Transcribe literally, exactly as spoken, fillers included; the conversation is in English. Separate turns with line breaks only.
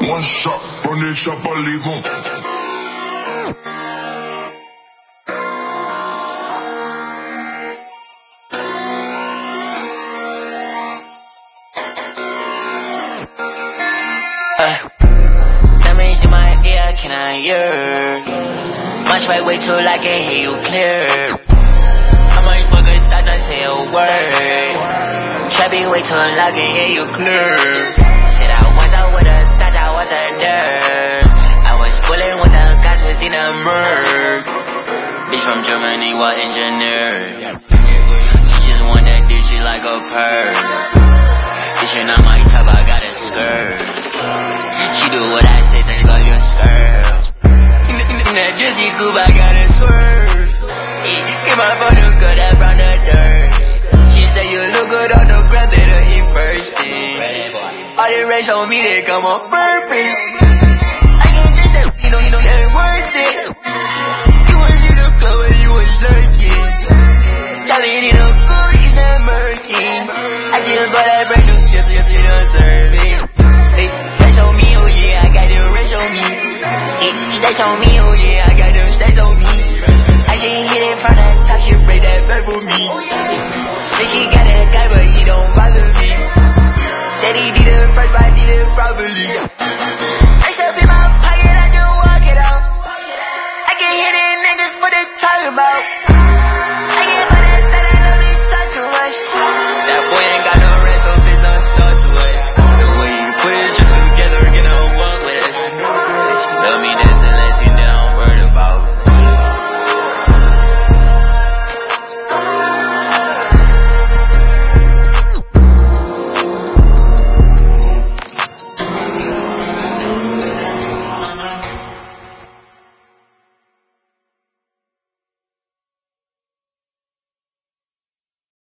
One shot from the chopper, leave 'em.
Diamonds in my ear, can I hear? Much right, wait till I can hear you clear. I might fuck a thought, not say a word. Trappy, wait till I can hear you clear. Said I was out with a thought I was a nerd. I was bullying with the guys, was in a murk. Bitch from Germany, what engineer? She just want that dick, she like a purr. This shit not my type, I got a skirt. She do what I say, thanks God you're a skirt. In, in, in that Jesse coupe, I got a swerve. In my photo, girl, that brown the dirt. She say you look good on the ground, better in person. All the rest on me, they come on perfect. I can't just that, you know, you know, that word.